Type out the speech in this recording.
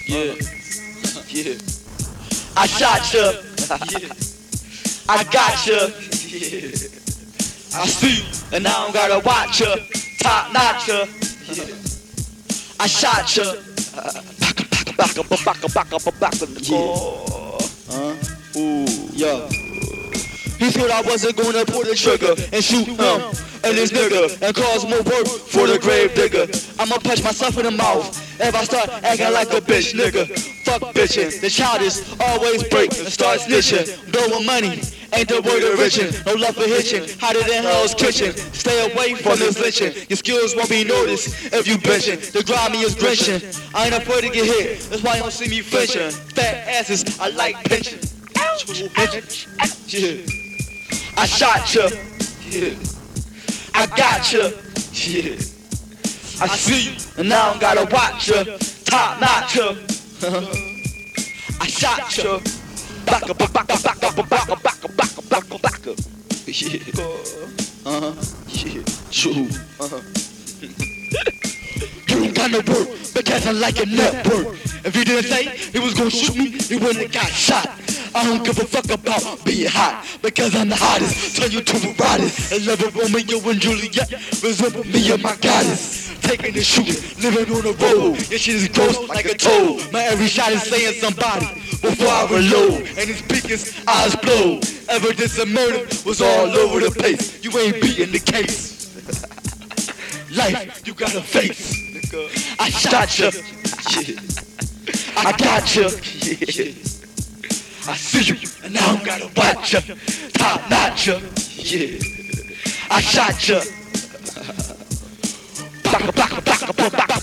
Yeah, yeah. I shot ya. Yeah. I got ya. Yeah. I see you, and I don't gotta watch ya. Top notch ya. Yeah. I shot ya. Yeah. Ooh. Yo. He thought I wasn't gonna pull the trigger and shoot him and this nigga and cause more work for the grave digger. I'ma punch myself in the mouth if I start acting like a bitch, nigga. Fuck bitchin', the child is always break and start snitching. Blowing money, ain't the word of richin'. No love for hitchin', hotter than Hell's Kitchen. Stay away from this lynching. Your skills won't be noticed if you bitchin'. The grimy is grinching. I ain't afraid to get hit, that's why you don't see me flinching. Fat asses, I like pinching. Yeah. I shot ya. Yeah. I got ya. Yeah. I see you, and I don't gotta watch ya. Top notch ya. I shot ya. Baka baka baka baka baka baka baka baka. Yeah. Yeah. True. You ain't got no work because I like your network. If you didn't say he was gonna shoot me, he wouldn't have got shot. I don't give a fuck about being hot because I'm the hottest. Turn you to the hottest. And love it, Romeo and Juliet resemble me and my goddess. Taking and shooting, living on the road. Your shit is gross like a toad. My every shot is saying somebody before I reload. And his speakers, I explode. Evidence of murder was all over the place. You ain't beating the case. Life, you gotta face. I shot ya. Yeah. I got ya. Yeah. I see you, and now I gotta watch ya. Top notch ya. Yeah. I shot ya. Baka baka baka baka baka.